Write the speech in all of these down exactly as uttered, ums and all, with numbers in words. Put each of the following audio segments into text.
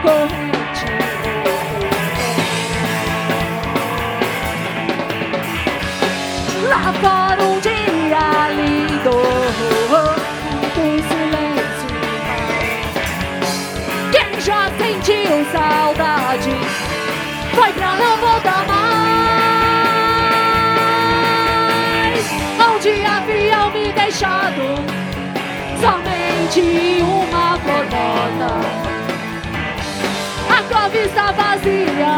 corrente. Lá fora um dia lindo, muito silêncio. Quem já sentiu saudade foi pra não voltar mais. Onde haviam me deixado somente uma flor morta. A cova está vazia,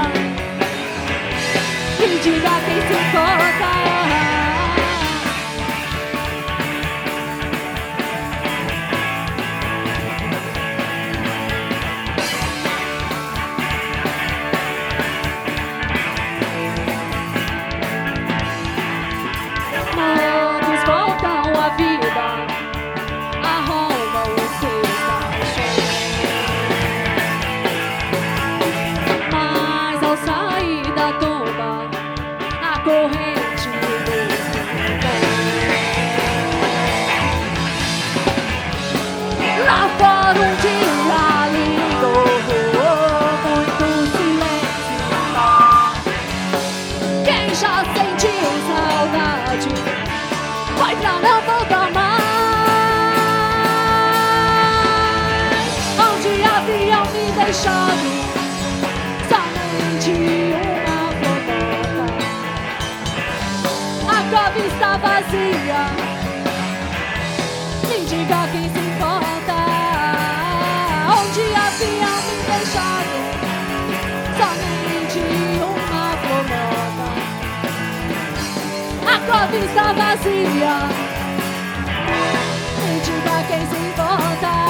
me diga quem se importa. Todos voltam à vida, arrombam os seus caixões. Mas ao sair da tumba, a corrente dos lá fora um dia lindo, muito silêncio. Quem já sentiu saudade foi pra não voltar mais. Onde haviam me deixado somente uma flor morta. A cova está vazia, me diga quem se importa. Onde haviam me deixado somente uma flor morta. A cova está vazia, me diga quem se importa.